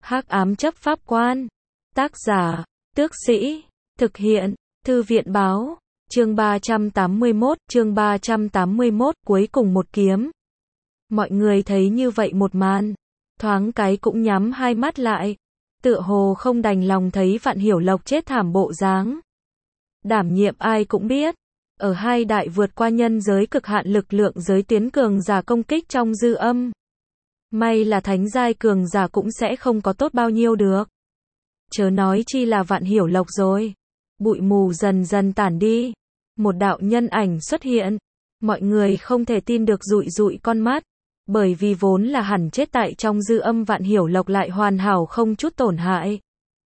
Hắc ám chấp pháp quan. Tác giả, Tước Sĩ. Thực hiện, Thư viện báo. Chương 381, cuối cùng một kiếm. Mọi người thấy như vậy một màn, thoáng cái cũng nhắm hai mắt lại, tựa hồ không đành lòng thấy Vạn Hiểu Lộc chết thảm bộ dáng. Đảm nhiệm ai cũng biết, ở hai đại vượt qua nhân giới cực hạn lực lượng giới tuyến cường giả công kích trong dư âm. May là thánh giai cường giả cũng sẽ không có tốt bao nhiêu được. Chớ nói chi là Vạn Hiểu Lộc rồi. Bụi mù dần dần tản đi, một đạo nhân ảnh xuất hiện. Mọi người không thể tin được, dụi dụi con mắt, bởi vì vốn là hẳn chết tại trong dư âm Vạn Hiểu Lộc lại hoàn hảo không chút tổn hại.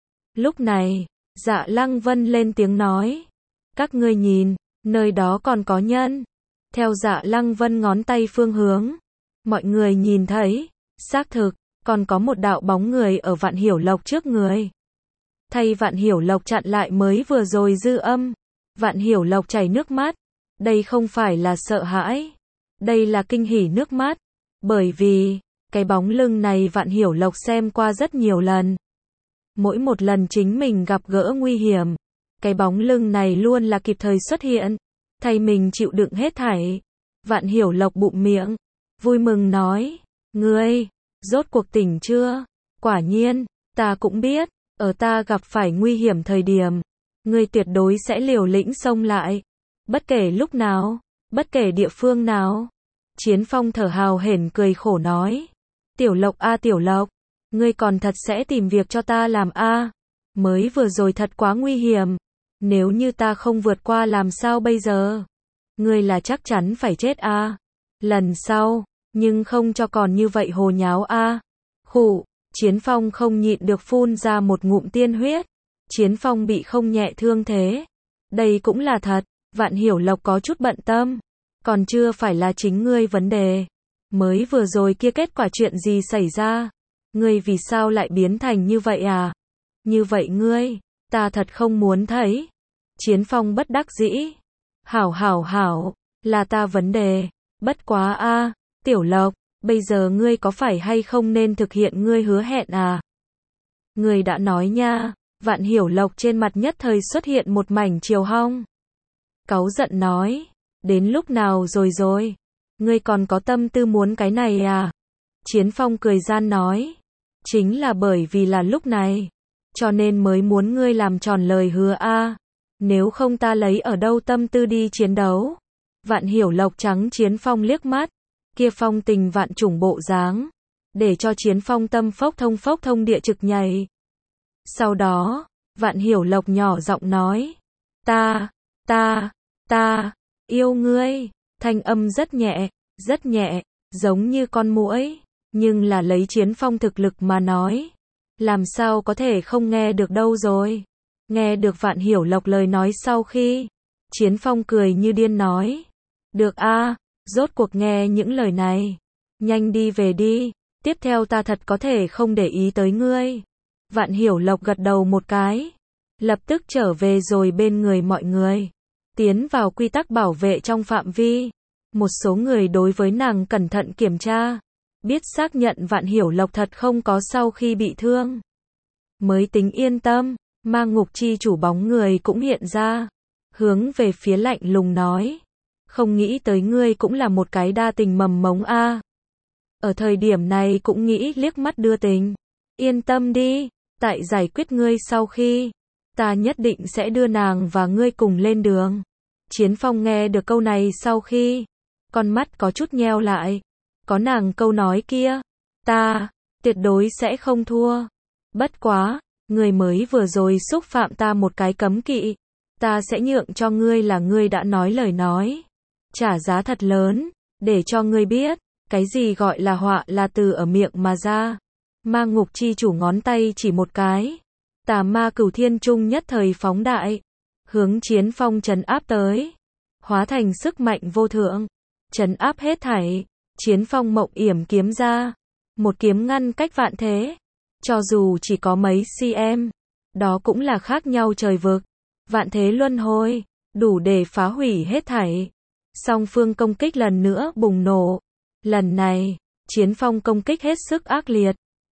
Lúc này, Dạ Lăng Vân lên tiếng nói, các ngươi nhìn, nơi đó còn có nhân. Theo Dạ Lăng Vân ngón tay phương hướng, mọi người nhìn thấy, xác thực, còn có một đạo bóng người ở Vạn Hiểu Lộc trước người. Thay Vạn Hiểu Lộc chặn lại mới vừa rồi dư âm, Vạn Hiểu Lộc chảy nước mắt. Đây không phải là sợ hãi, đây là kinh hỉ nước mắt, bởi vì, cái bóng lưng này Vạn Hiểu Lộc xem qua rất nhiều lần. Mỗi một lần chính mình gặp gỡ nguy hiểm, cái bóng lưng này luôn là kịp thời xuất hiện, thay mình chịu đựng hết thảy. Vạn Hiểu Lộc bụm miệng, vui mừng nói, ngươi, rốt cuộc tỉnh chưa? Quả nhiên, ta cũng biết, ở ta gặp phải nguy hiểm thời điểm, ngươi tuyệt đối sẽ liều lĩnh xông lại. Bất kể lúc nào, bất kể địa phương nào. Chiến Phong thở hào hển cười khổ nói, Tiểu Lộc a Tiểu Lộc, ngươi còn thật sẽ tìm việc cho ta làm a? Mới vừa rồi thật quá nguy hiểm, nếu như ta không vượt qua làm sao bây giờ? Ngươi là chắc chắn phải chết a. Lần sau, nhưng không cho còn như vậy hồ nháo a. Khụ, Chiến Phong không nhịn được phun ra một ngụm tiên huyết. Chiến Phong bị không nhẹ thương thế. Đây cũng là thật. Vạn Hiểu Lộc có chút bận tâm, còn chưa phải là chính ngươi vấn đề. Mới vừa rồi kia kết quả chuyện gì xảy ra? Ngươi vì sao lại biến thành như vậy à? Như vậy ngươi, ta thật không muốn thấy. Chiến Phong bất đắc dĩ. Hảo, là ta vấn đề. Bất quá a, Tiểu Lộc, bây giờ ngươi có phải hay không nên thực hiện ngươi hứa hẹn à? Ngươi đã nói nha. Vạn Hiểu Lộc trên mặt nhất thời xuất hiện một mảnh chiều hong. Cáu giận nói, đến lúc nào rồi? Ngươi còn có tâm tư muốn cái này à? Chiến Phong cười gian nói, chính là bởi vì là lúc này, cho nên mới muốn ngươi làm tròn lời hứa a. Nếu không ta lấy ở đâu tâm tư đi chiến đấu? Vạn Hiểu Lộc trắng Chiến Phong liếc mắt, kia phong tình vạn trùng bộ dáng, để cho Chiến Phong tâm phốc thông địa trực nhảy. Sau đó, Vạn Hiểu Lộc nhỏ giọng nói, ta yêu ngươi. Thanh âm rất nhẹ, giống như con muỗi, nhưng là lấy Chiến Phong thực lực mà nói, làm sao có thể không nghe được đâu rồi. Nghe được Vạn Hiểu Lộc lời nói sau khi, Chiến Phong cười như điên nói, được a, rốt cuộc nghe những lời này, nhanh đi về đi, tiếp theo ta thật có thể không để ý tới ngươi. Vạn Hiểu Lộc gật đầu một cái, lập tức trở về rồi bên người mọi người, tiến vào quy tắc bảo vệ trong phạm vi. Một số người đối với nàng cẩn thận kiểm tra, biết xác nhận Vạn Hiểu Lộc thật không có sau khi bị thương, mới tính yên tâm. Ma Ngục chi chủ bóng người cũng hiện ra, hướng về phía lạnh lùng nói, không nghĩ tới ngươi cũng là một cái đa tình mầm mống a. Ở thời điểm này cũng nghĩ liếc mắt đưa tình. Yên tâm đi, tại giải quyết ngươi sau khi, ta nhất định sẽ đưa nàng và ngươi cùng lên đường. Chiến Phong nghe được câu này sau khi, con mắt có chút nheo lại. Có nàng câu nói kia, ta tuyệt đối sẽ không thua. Bất quá, ngươi mới vừa rồi xúc phạm ta một cái cấm kỵ, ta sẽ nhượng cho ngươi là ngươi đã nói lời nói, trả giá thật lớn, để cho ngươi biết, cái gì gọi là họa là từ ở miệng mà ra. Ma Ngục chi chủ ngón tay chỉ một cái, tà ma Cửu Thiên Trung nhất thời phóng đại, hướng Chiến Phong trấn áp tới, hóa thành sức mạnh vô thượng, trấn áp hết thảy. Chiến Phong mộng yểm kiếm ra, một kiếm ngăn cách vạn thế, cho dù chỉ có mấy cm, đó cũng là khác nhau trời vực, vạn thế luân hồi, đủ để phá hủy hết thảy. Song phương công kích lần nữa bùng nổ, lần này, Chiến Phong công kích hết sức ác liệt,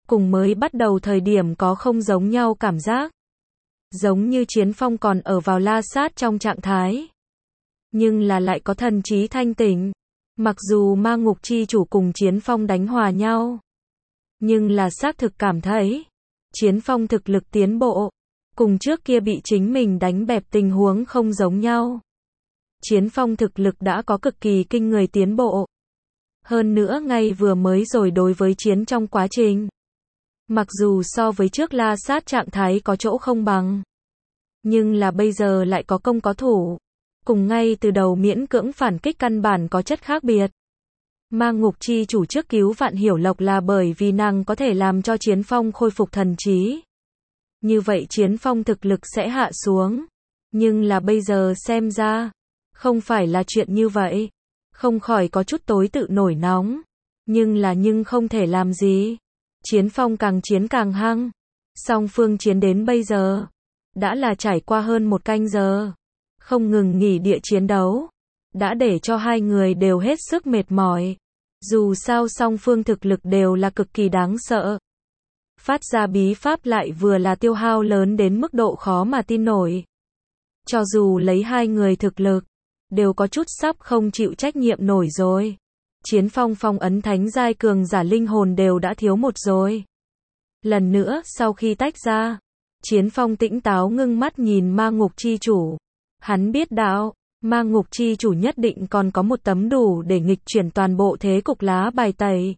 cùng mới bắt đầu thời điểm có không giống nhau cảm giác. Giống như Chiến Phong còn ở vào la sát trong trạng thái. Nhưng là lại có thần trí thanh tỉnh. Mặc dù ma ngục chi chủ cùng Chiến Phong đánh hòa nhau. Nhưng là xác thực cảm thấy. Chiến Phong thực lực tiến bộ. Cùng trước kia bị chính mình đánh bẹp tình huống không giống nhau. Chiến Phong thực lực đã có cực kỳ kinh người tiến bộ. Hơn nữa ngay vừa mới rồi đối với chiến trong quá trình. Mặc dù so với trước la sát trạng thái có chỗ không bằng. Nhưng là bây giờ lại có công có thủ. Cùng ngay từ đầu miễn cưỡng phản kích căn bản có chất khác biệt. Ma ngục chi chủ trước cứu Vạn Hiểu Lộc là bởi vì nàng có thể làm cho Chiến Phong khôi phục thần trí. Như vậy Chiến Phong thực lực sẽ hạ xuống. Nhưng là bây giờ xem ra, không phải là chuyện như vậy. Không khỏi có chút tối tự nổi nóng. Nhưng không thể làm gì. Chiến Phong càng chiến càng hăng. Song phương chiến đến bây giờ. Đã là trải qua hơn 1 canh giờ. Không ngừng nghỉ địa chiến đấu. Đã để cho hai người đều hết sức mệt mỏi. Dù sao song phương thực lực đều là cực kỳ đáng sợ. Phát ra bí pháp lại vừa là tiêu hao lớn đến mức độ khó mà tin nổi. Cho dù lấy hai người thực lực, đều có chút sắp không chịu trách nhiệm nổi rồi. Chiến Phong phong ấn thánh giai cường giả linh hồn đều đã thiếu một rồi. Lần nữa sau khi tách ra, Chiến Phong tĩnh táo ngưng mắt nhìn ma ngục chi chủ. Hắn biết đạo, ma ngục chi chủ nhất định còn có một tấm đủ để nghịch chuyển toàn bộ thế cục lá bài tẩy.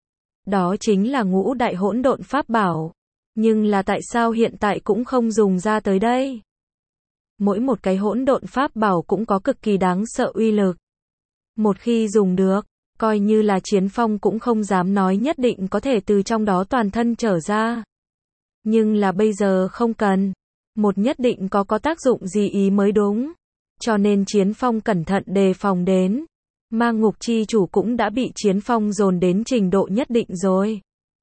Đó chính là ngũ đại hỗn độn pháp bảo. Nhưng là tại sao hiện tại cũng không dùng ra tới đây? Mỗi một cái hỗn độn pháp bảo cũng có cực kỳ đáng sợ uy lực. Một khi dùng được, coi như là Chiến Phong cũng không dám nói nhất định có thể từ trong đó toàn thân trở ra. Nhưng là bây giờ không cần. Một nhất định có tác dụng gì ý mới đúng. Cho nên Chiến Phong cẩn thận đề phòng đến. Ma ngục chi chủ cũng đã bị Chiến Phong dồn đến trình độ nhất định rồi.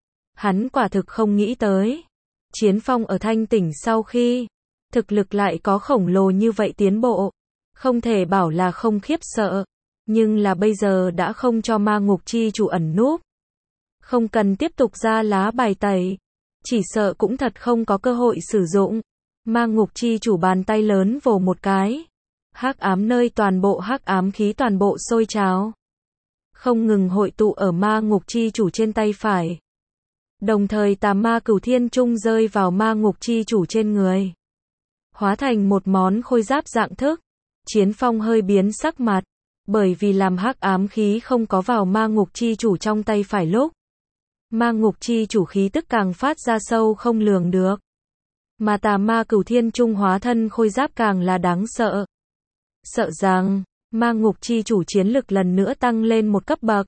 Hắn quả thực không nghĩ tới. Chiến Phong ở thanh tỉnh sau khi, thực lực lại có khổng lồ như vậy tiến bộ. Không thể bảo là không khiếp sợ. Nhưng là bây giờ đã không cho ma ngục chi chủ ẩn núp. Không cần tiếp tục ra lá bài tẩy. Chỉ sợ cũng thật không có cơ hội sử dụng. Ma ngục chi chủ bàn tay lớn vồ một cái. Hắc ám nơi toàn bộ hắc ám khí toàn bộ sôi trào. Không ngừng hội tụ ở ma ngục chi chủ trên tay phải. Đồng thời tà ma cửu thiên trung rơi vào ma ngục chi chủ trên người. Hóa thành một món khôi giáp dạng thức. Chiến Phong hơi biến sắc mặt. Bởi vì làm hắc ám khí không có vào ma ngục chi chủ trong tay phải lúc. Ma ngục chi chủ khí tức càng phát ra sâu không lường được. Mà tà ma cửu thiên trung hóa thân khôi giáp càng là đáng sợ. Sợ rằng, ma ngục chi chủ chiến lực lần nữa tăng lên một cấp bậc.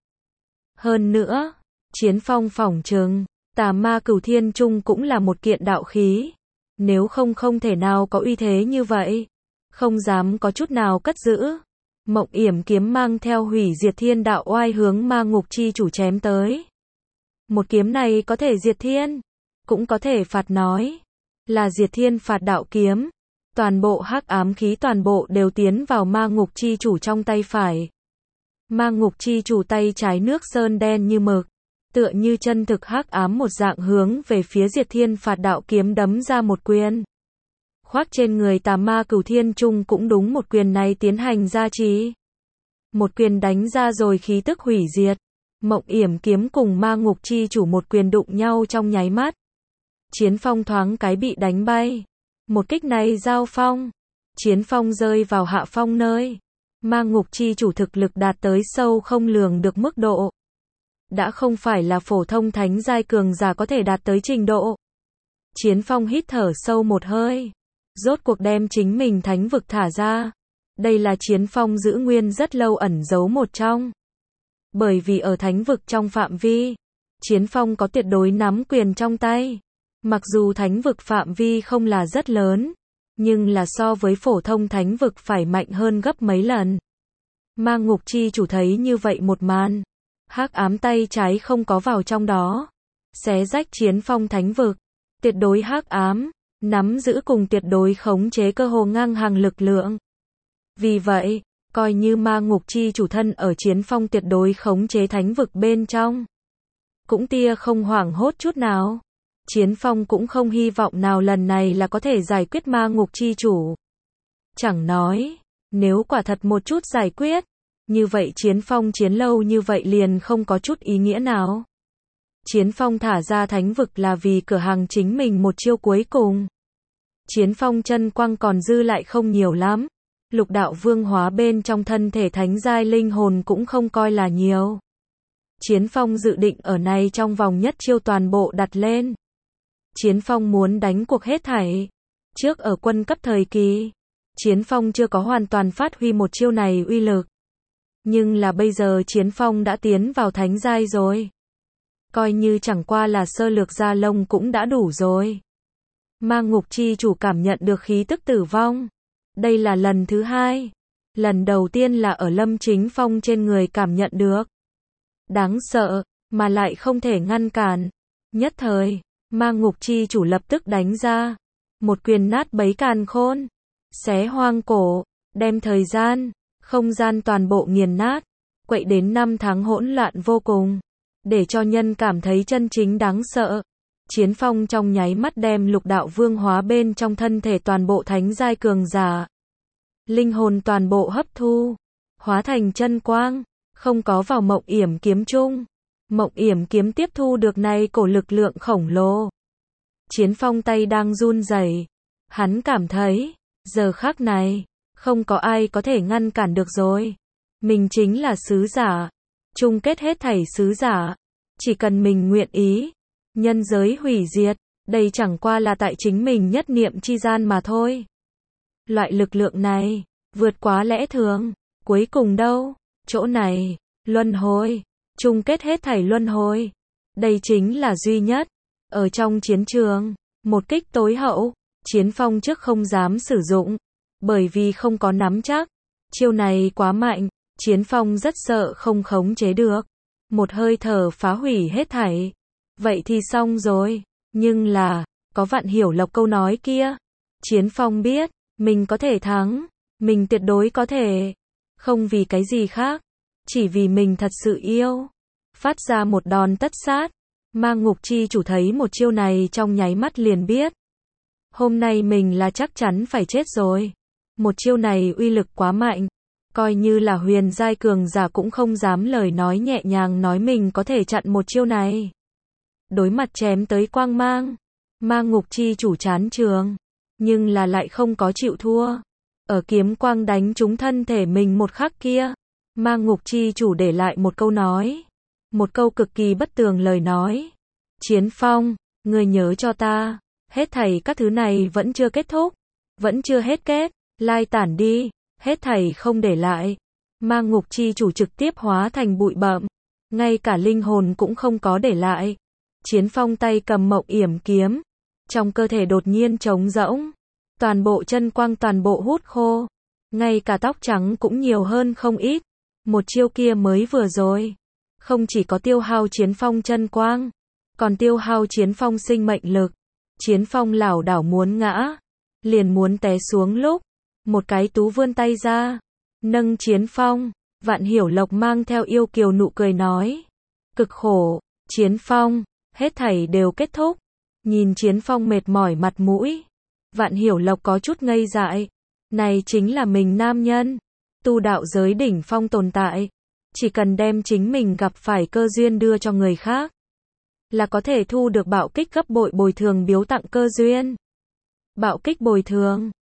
Hơn nữa, Chiến Phong phỏng chừng, tà ma cửu thiên trung cũng là một kiện đạo khí. Nếu không thể nào có uy thế như vậy. Không dám có chút nào cất giữ. Mộng yểm kiếm mang theo hủy diệt thiên đạo oai hướng ma ngục chi chủ chém tới. Một kiếm này có thể diệt thiên, cũng có thể phạt nói. Là diệt thiên phạt đạo kiếm. Toàn bộ hắc ám khí toàn bộ đều tiến vào ma ngục chi chủ trong tay phải. Ma ngục chi chủ tay trái nước sơn đen như mực. Tựa như chân thực hắc ám một dạng hướng về phía diệt thiên phạt đạo kiếm đấm ra một quyền. Khoác trên người tà ma cửu thiên trung cũng đúng một quyền này tiến hành gia trì. Một quyền đánh ra rồi khí tức hủy diệt. Mộng yểm kiếm cùng ma ngục chi chủ một quyền đụng nhau trong nháy mắt. Chiến Phong thoáng cái bị đánh bay. Một kích này giao phong. Chiến Phong rơi vào hạ phong nơi. Ma ngục chi chủ thực lực đạt tới sâu không lường được mức độ. Đã không phải là phổ thông thánh giai cường giả có thể đạt tới trình độ. Chiến Phong hít thở sâu một hơi. Rốt cuộc đem chính mình thánh vực thả ra. Đây là Chiến Phong giữ nguyên rất lâu ẩn giấu một trong. Bởi vì ở thánh vực trong phạm vi, Chiến Phong có tuyệt đối nắm quyền trong tay. Mặc dù thánh vực phạm vi không là rất lớn, nhưng là so với phổ thông thánh vực phải mạnh hơn gấp mấy lần. Ma ngục chi chủ thấy như vậy một màn. Hắc ám tay trái không có vào trong đó. Xé rách Chiến Phong thánh vực. Tuyệt đối hắc ám. Nắm giữ cùng tuyệt đối khống chế cơ hồ ngang hàng lực lượng. Vì vậy, coi như ma ngục chi chủ thân ở Chiến Phong tuyệt đối khống chế thánh vực bên trong. cũng tia không hoảng hốt chút nào. Chiến Phong cũng không hy vọng nào lần này là có thể giải quyết ma ngục chi chủ. Chẳng nói, nếu quả thật một chút giải quyết, như vậy Chiến Phong chiến lâu như vậy liền không có chút ý nghĩa nào. Chiến Phong thả ra thánh vực là vì cửa hàng chính mình một chiêu cuối cùng. Chiến Phong chân quang còn dư lại không nhiều lắm. Lục đạo vương hóa bên trong thân thể thánh giai linh hồn cũng không coi là nhiều. Chiến Phong dự định ở này trong vòng nhất chiêu toàn bộ đặt lên. Chiến Phong muốn đánh cuộc hết thảy. Trước ở quân cấp thời kỳ, Chiến Phong chưa có hoàn toàn phát huy một chiêu này uy lực. Nhưng là bây giờ Chiến Phong đã tiến vào thánh giai rồi. Coi như chẳng qua là sơ lược da lông cũng đã đủ rồi. Ma ngục chi chủ cảm nhận được khí tức tử vong. Đây là lần thứ hai. Lần đầu tiên là ở Lâm Chính Phong trên người cảm nhận được. Đáng sợ, mà lại không thể ngăn cản. Nhất thời, ma ngục chi chủ lập tức đánh ra. Một quyền nát bấy càn khôn. Xé hoang cổ, đem thời gian, không gian toàn bộ nghiền nát. Quậy đến 5 tháng hỗn loạn vô cùng. Để cho nhân cảm thấy chân chính đáng sợ. Chiến Phong trong nháy mắt đem lục đạo vương hóa bên trong thân thể toàn bộ thánh giai cường giả. Linh hồn toàn bộ hấp thu, hóa thành chân quang, không có vào mộng yểm kiếm chung. Mộng yểm kiếm tiếp thu được này cổ lực lượng khổng lồ. Chiến Phong tay đang run rẩy, hắn cảm thấy, giờ khắc này, không có ai có thể ngăn cản được rồi. Mình chính là sứ giả, chung kết hết thảy sứ giả, chỉ cần mình nguyện ý, nhân giới hủy diệt, đây chẳng qua là tại chính mình nhất niệm chi gian mà thôi. Loại lực lượng này, vượt quá lẽ thường, cuối cùng đâu, chỗ này, luân hồi, chung kết hết thảy luân hồi. Đây chính là duy nhất, ở trong chiến trường, một kích tối hậu, Chiến Phong trước không dám sử dụng, bởi vì không có nắm chắc, chiêu này quá mạnh, Chiến Phong rất sợ không khống chế được, một hơi thở phá hủy hết thảy. Vậy thì xong rồi, nhưng là, có Vạn Hiểu Lộc câu nói kia, Chiến Phong biết, mình có thể thắng, mình tuyệt đối có thể, không vì cái gì khác, chỉ vì mình thật sự yêu. Phát ra một đòn tất sát, ma ngục chi chủ thấy một chiêu này trong nháy mắt liền biết. Hôm nay mình là chắc chắn phải chết rồi. Một chiêu này uy lực quá mạnh, coi như là huyền giai cường giả cũng không dám lời nói nhẹ nhàng nói mình có thể chặn một chiêu này. Đối mặt chém tới quang mang, ma ngục chi chủ chán trường, nhưng là lại không có chịu thua. Ở kiếm quang đánh trúng thân thể mình một khắc kia, ma ngục chi chủ để lại một câu nói. Một câu cực kỳ bất tường lời nói. Chiến Phong, ngươi nhớ cho ta, hết thảy các thứ này vẫn chưa kết thúc, vẫn chưa hết kết, lai tản đi, hết thảy không để lại. Ma ngục chi chủ trực tiếp hóa thành bụi bặm, ngay cả linh hồn cũng không có để lại. Chiến Phong tay cầm mộng yểm kiếm, trong cơ thể đột nhiên trống rỗng, toàn bộ chân quang toàn bộ hút khô, ngay cả tóc trắng cũng nhiều hơn không ít. Một chiêu kia mới vừa rồi, không chỉ có tiêu hao Chiến Phong chân quang, còn tiêu hao Chiến Phong sinh mệnh lực. Chiến Phong lảo đảo muốn ngã, liền muốn té xuống lúc, một cái tú vươn tay ra, nâng Chiến Phong. Vạn Hiểu Lộc mang theo yêu kiều nụ cười nói, cực khổ, Chiến Phong, hết thảy đều kết thúc. Nhìn Chiến Phong mệt mỏi mặt mũi, Vạn Hiểu Lộc có chút ngây dại. Này chính là mình nam nhân, tu đạo giới đỉnh phong tồn tại, chỉ cần đem chính mình gặp phải cơ duyên đưa cho người khác, là có thể thu được bạo kích gấp bội bồi thường biếu tặng cơ duyên. Bạo kích bồi thường